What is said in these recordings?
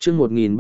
chương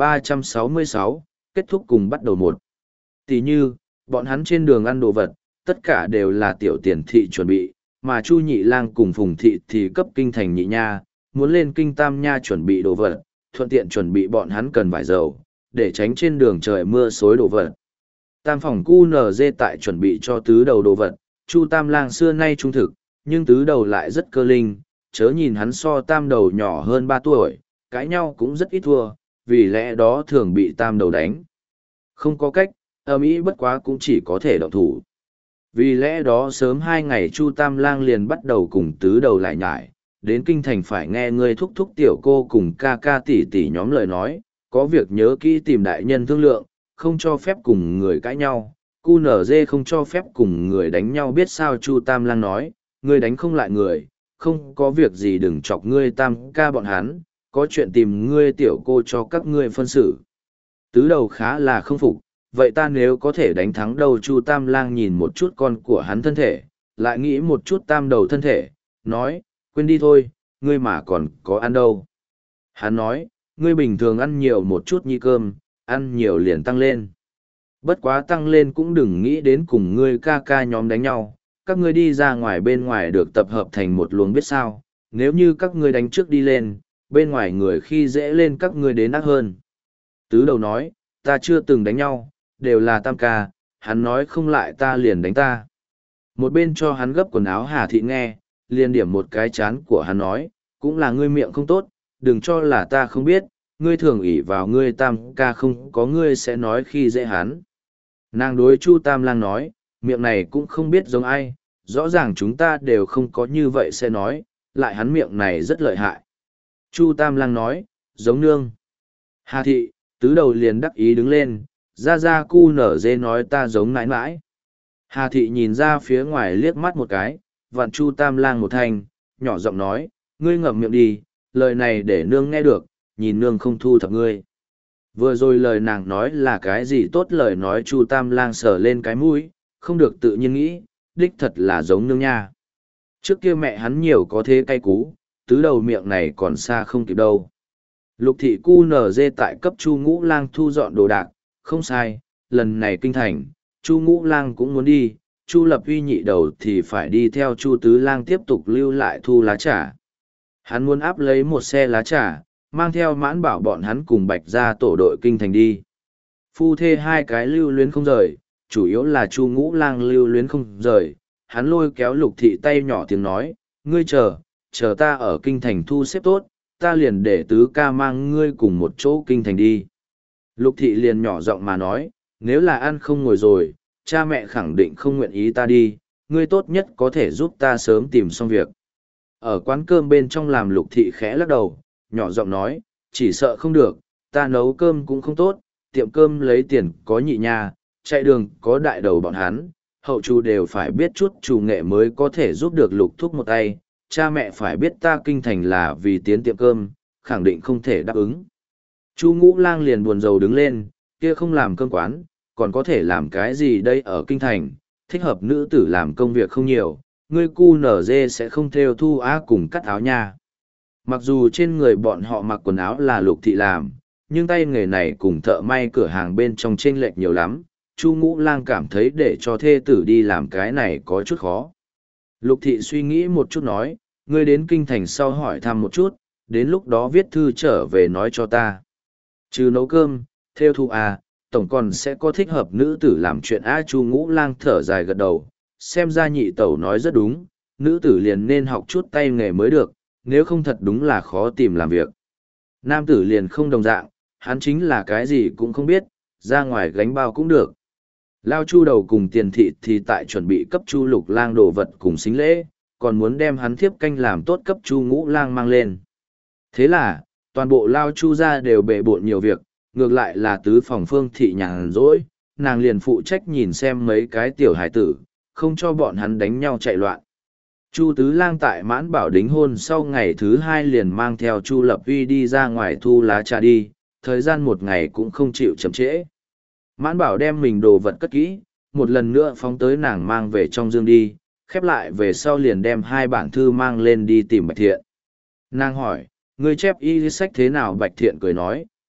1366, kết thúc cùng bắt đầu một. Tỷ như, bọn hắn trên đường ăn đồ vật, tất cả đều là tiểu tiền thị chuẩn bị, mà Chu Nhị Lang cùng Phùng Thị thì cấp kinh thành nhị nha, muốn lên kinh tam nha chuẩn bị đồ vật, thuận tiện chuẩn bị bọn hắn cần vải dầu, để tránh trên đường trời mưa xối đồ vật. Tam phòng QNZ tại chuẩn bị cho tứ đầu đồ vật, Chu Tam Lang xưa nay trung thực, nhưng tứ đầu lại rất cơ linh, chớ nhìn hắn so tam đầu nhỏ hơn 3 tuổi, cãi nhau cũng rất ít thua, vì lẽ đó thường bị tam đầu đánh. Không có cách, ầm ĩ bất quá cũng chỉ có thể động thủ. Vì lẽ đó sớm 2 ngày Chu Tam Lang liền bắt đầu cùng tứ đầu lại nhải, đến kinh thành phải nghe ngươi thúc thúc tiểu cô cùng ca ca tỷ tỷ nhóm lời nói, có việc nhớ kỹ tìm đại nhân thương lượng, không cho phép cùng người cãi nhau. QNZ không cho phép cùng người đánh nhau biết sao Chu Tam Lang nói, ngươi đánh không lại người, không có việc gì đừng chọc ngươi tam ca bọn hắn, có chuyện tìm ngươi tiểu cô cho các ngươi phân xử. Tứ đầu khá là không phục, vậy ta nếu có thể đánh thắng đâu? Chu Tam Lang nhìn một chút con của hắn thân thể, lại nghĩ một chút tam đầu thân thể, nói, quên đi thôi, ngươi mà còn có ăn đâu. Hắn nói, ngươi bình thường ăn nhiều một chút như cơm, ăn nhiều liền tăng lên. Bất quá tăng lên cũng đừng nghĩ đến cùng ngươi ca ca nhóm đánh nhau, các ngươi đi ra ngoài bên ngoài được tập hợp thành một luồng biết sao, nếu như các ngươi đánh trước đi lên, bên ngoài người khi dễ lên các ngươi đến ác hơn. Tứ đầu nói, ta chưa từng đánh nhau, đều là tam ca, hắn nói không lại ta liền đánh ta. Một bên cho hắn gấp quần áo Hà Thị nghe, liền điểm một cái chán của hắn nói, cũng là ngươi miệng không tốt, đừng cho là ta không biết, ngươi thường ỷ vào ngươi tam ca không có ngươi sẽ nói khi dễ hắn. Nàng đối Chu Tam Lang nói, miệng này cũng không biết giống ai, rõ ràng chúng ta đều không có như vậy sẽ nói, lại hắn miệng này rất lợi hại. Chu Tam Lang nói, giống nương. Hà Thị, tứ đầu liền đắc ý đứng lên, ra cu nở dê nói ta giống nãi nãi. Hà Thị nhìn ra phía ngoài liếc mắt một cái, vặn Chu Tam Lang một thanh, nhỏ giọng nói, ngươi ngậm miệng đi, lời này để nương nghe được, nhìn nương không thu thập ngươi. Vừa rồi lời nàng nói là cái gì tốt lời nói Chu Tam Lang sờ lên cái mũi, không được tự nhiên nghĩ, đích thật là giống nương nha. Trước kia mẹ hắn nhiều có thế cay cú, tứ đầu miệng này còn xa không kịp đâu. Lục thị cu nở dê tại cấp Chu Ngũ Lang thu dọn đồ đạc, không sai, lần này kinh thành, Chu Ngũ Lang cũng muốn đi, Chu Lập Huy nhị đầu thì phải đi theo Chu Tứ Lang tiếp tục lưu lại thu lá trà. Hắn muốn áp lấy một xe lá trà, mang theo Mãn Bảo bọn hắn cùng Bạch ra tổ đội kinh thành đi. Phu thê hai cái lưu luyến không rời, chủ yếu là Chu Ngũ Lang lưu luyến không rời, hắn lôi kéo Lục thị tay nhỏ tiếng nói, ngươi chờ ta ở kinh thành thu xếp tốt, ta liền để tứ ca mang ngươi cùng một chỗ kinh thành đi. Lục thị liền nhỏ giọng mà nói, nếu là ăn không ngồi rồi, cha mẹ khẳng định không nguyện ý ta đi, ngươi tốt nhất có thể giúp ta sớm tìm xong việc. Ở quán cơm bên trong làm Lục thị khẽ lắc đầu, nhỏ giọng nói, chỉ sợ không được, ta nấu cơm cũng không tốt, tiệm cơm lấy tiền có nhị nha, chạy đường có đại đầu bọn hắn, hậu chủ đều phải biết chút chủ nghệ mới có thể giúp được Lục thúc một tay, cha mẹ phải biết ta kinh thành là vì tiến tiệm cơm, khẳng định không thể đáp ứng. Chu Ngũ Lang liền buồn rầu đứng lên, kia không làm cơm quán, còn có thể làm cái gì đây ở kinh thành, thích hợp nữ tử làm công việc không nhiều, ngươi cu nở dê sẽ không theo thu á cùng cắt áo nha. Mặc dù trên người bọn họ mặc quần áo là Lục thị làm, nhưng tay nghề này cùng thợ may cửa hàng bên trong chênh lệch nhiều lắm, Chu Ngũ Lang cảm thấy để cho thê tử đi làm cái này có chút khó. Lục thị suy nghĩ một chút nói, ngươi đến kinh thành sau hỏi thăm một chút, đến lúc đó viết thư trở về nói cho ta. Trừ nấu cơm, theo thu à, tổng còn sẽ có thích hợp nữ tử làm chuyện a. Chu Ngũ Lang thở dài gật đầu, xem ra nhị tẩu nói rất đúng, nữ tử liền nên học chút tay nghề mới được, nếu không thật đúng là khó tìm làm việc. Nam tử liền không đồng dạng, hắn chính là cái gì cũng không biết, ra ngoài gánh bao cũng được. Lao Chu đầu cùng Tiền thị thì tại chuẩn bị cấp Chu Lục Lang đồ vật cùng xính lễ, còn muốn đem hắn thiếp canh làm tốt cấp Chu Ngũ Lang mang lên. Thế là, toàn bộ Lao Chu ra đều bệ bộn nhiều việc, ngược lại là tứ phòng Phương thị nhàn rỗi, nàng liền phụ trách nhìn xem mấy cái tiểu hải tử, không cho bọn hắn đánh nhau chạy loạn. Chu Tứ Lang tại Mãn Bảo đính hôn sau ngày thứ 2 liền mang theo Chu Lập Huy đi ra ngoài thu lá trà đi, thời gian một ngày cũng không chịu chậm trễ. Mãn Bảo đem mình đồ vật cất kỹ, một lần nữa phóng tới nàng mang về trong dương đi, khép lại về sau liền đem 2 bản thư mang lên đi tìm Bạch Thiện. Nàng hỏi, ngươi chép y sách thế nào? Bạch Thiện cười nói,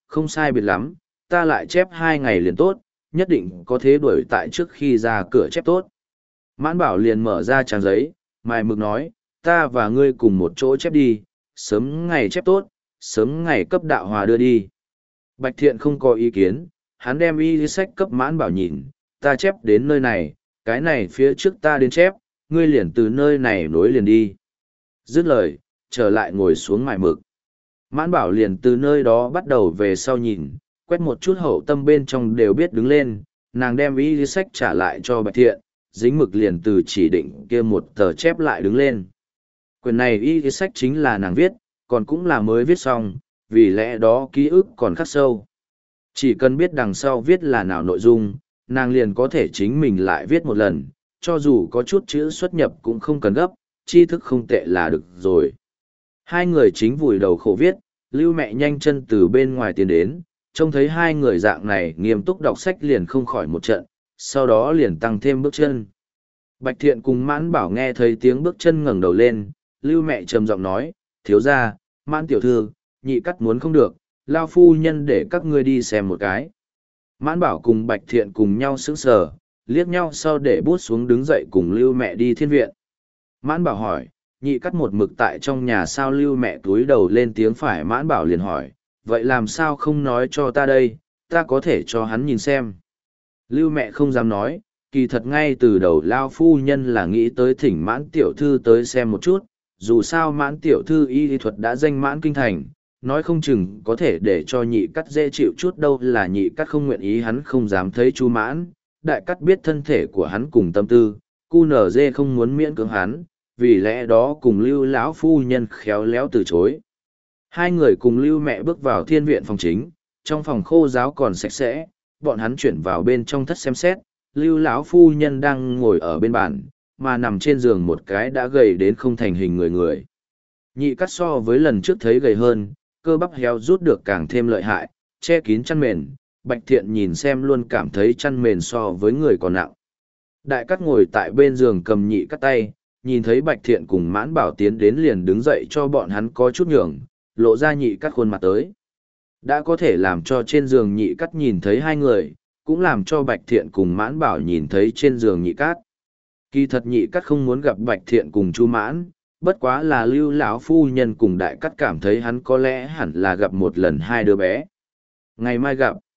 không sai biệt lắm, ta lại chép 2 ngày liền tốt, nhất định có thế đuổi tại trước khi ra cửa chép tốt. Mãn Bảo liền mở ra trang giấy, mài mực nói, ta và ngươi cùng một chỗ chép đi, sớm ngày chép tốt, sớm ngày cấp đạo hòa đưa đi. Bạch Thiện không có ý kiến, hắn đem y sách cấp Mãn Bảo nhìn, ta chép đến nơi này, cái này phía trước ta đến chép, ngươi liền từ nơi này nối liền đi. Dứt lời, trở lại ngồi xuống mài mực. Mãn Bảo liền từ nơi đó bắt đầu về sau nhìn, quét một chút hậu tâm bên trong đều biết đứng lên, nàng đem y sách trả lại cho Bạch Thiện, dính mực liền từ chỉ định kia một tờ chép lại đứng lên. Quyển này y sách chính là nàng viết, còn cũng là mới viết xong, vì lẽ đó ký ức còn khắc sâu. Chỉ cần biết đằng sau viết là nào nội dung, nàng liền có thể chính mình lại viết một lần, cho dù có chút chữ xuất nhập cũng không cần gấp, tri thức không tệ là được rồi. Hai người chính vùi đầu khổ viết, Lưu mẹ nhanh chân từ bên ngoài tiến đến, trông thấy hai người dạng này nghiêm túc đọc sách liền không khỏi một trận, sau đó liền tăng thêm bước chân. Bạch Thiện cùng Mãn Bảo nghe thấy tiếng bước chân ngẩng đầu lên, Lưu mẹ trầm giọng nói, thiếu gia, Mãn tiểu thư, nhị cắt muốn không được, lao phu nhân để các ngươi đi xem một cái. Mãn Bảo cùng Bạch Thiện cùng nhau sững sờ, liếc nhau sau để bút xuống đứng dậy cùng Lưu mẹ đi thiên viện. Mãn Bảo hỏi, nhị cắt một mực tại trong nhà sao? Lưu mẹ túi đầu lên tiếng phải. Mãn Bảo liền hỏi, vậy làm sao không nói cho ta đây, ta có thể cho hắn nhìn xem. Lưu mẹ không dám nói, kỳ thật ngay từ đầu lao phu nhân là nghĩ tới thỉnh Mãn tiểu thư tới xem một chút, dù sao Mãn tiểu thư y thuật đã danh mãn kinh thành, nói không chừng có thể để cho nhị cắt dễ chịu chút đâu. Là nhị cắt không nguyện ý, hắn không dám thấy Chu Mãn, đại cắt biết thân thể của hắn cùng tâm tư, cu nở dê không muốn miễn cưỡng hắn, vì lẽ đó cùng Lưu lão phu nhân khéo léo từ chối. Hai người cùng Lưu mẹ bước vào thiên viện phòng chính, trong phòng khô ráo còn sạch sẽ, bọn hắn chuyển vào bên trong thất xem xét, Lưu lão phu nhân đang ngồi ở bên bàn, mà nằm trên giường một cái đã gầy đến không thành hình người. Nhị cắt so với lần trước thấy gầy hơn, cơ bắp héo rút được càng thêm lợi hại, che kín chăn mền. Bạch Thiện nhìn xem luôn cảm thấy chăn mền so với người còn nặng. Đại cắt ngồi tại bên giường cầm nhị cắt tay, nhìn thấy Bạch Thiện cùng Mãn Bảo tiến đến liền đứng dậy cho bọn hắn có chút nhường, lộ ra nhị cắt khuôn mặt tới. Đã có thể làm cho trên giường nhị cắt nhìn thấy hai người, cũng làm cho Bạch Thiện cùng Mãn Bảo nhìn thấy trên giường nhị cắt. Kỳ thật nhị cắt không muốn gặp Bạch Thiện cùng Chu Mãn, bất quá là Lưu lão phu nhân cùng đại cắt cảm thấy hắn có lẽ hẳn là gặp một lần hai đứa bé. Ngày mai gặp.